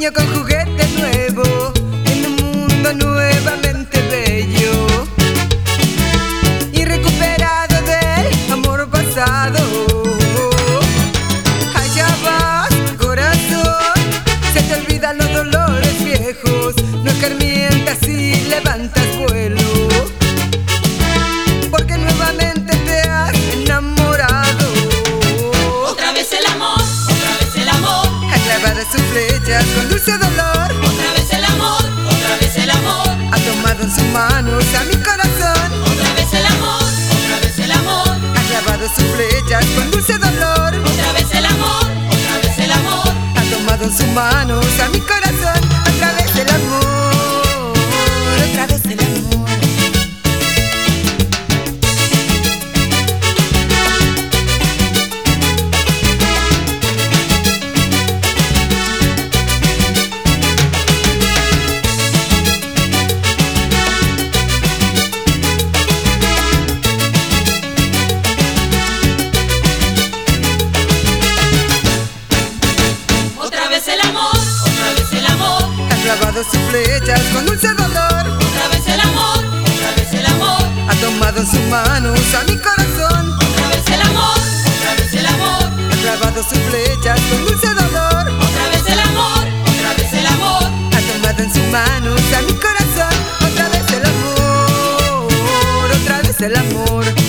niño con juguete nuevo en un mundo nuevamente bello y recuperado del amor pasado. Allá vas, corazón, se te olvidan los dolores viejos, no escarmientas y levantas vuelo, porque nuevamente te has enamorado. Otra vez el amor, otra vez el amor, Ha clavado sus flechas con dulce dolor, otra vez el amor, otra vez el amor, ha tomado en sus manos a mi corazón. otra vez el amor, otra vez el amor, Ha clavado sus flechas con dulce dolor, otra vez el amor, otra vez el amor, ha tomado en sus manos a mi corazón. Otra vez el amor, otra vez el amor. otra vez el amor, otra vez el amor, Ha clavado sus flechas con dulce dolor, otra vez el amor, otra vez el amor, ha tomado en sus manos a mi corazón. otra vez el amor, otra vez el amor, Ha clavado sus flechas con dulce dolor, otra vez el amor, otra vez el amor, ha tomado en sus manos a mi corazón. Otra vez el amor, otra vez el amor.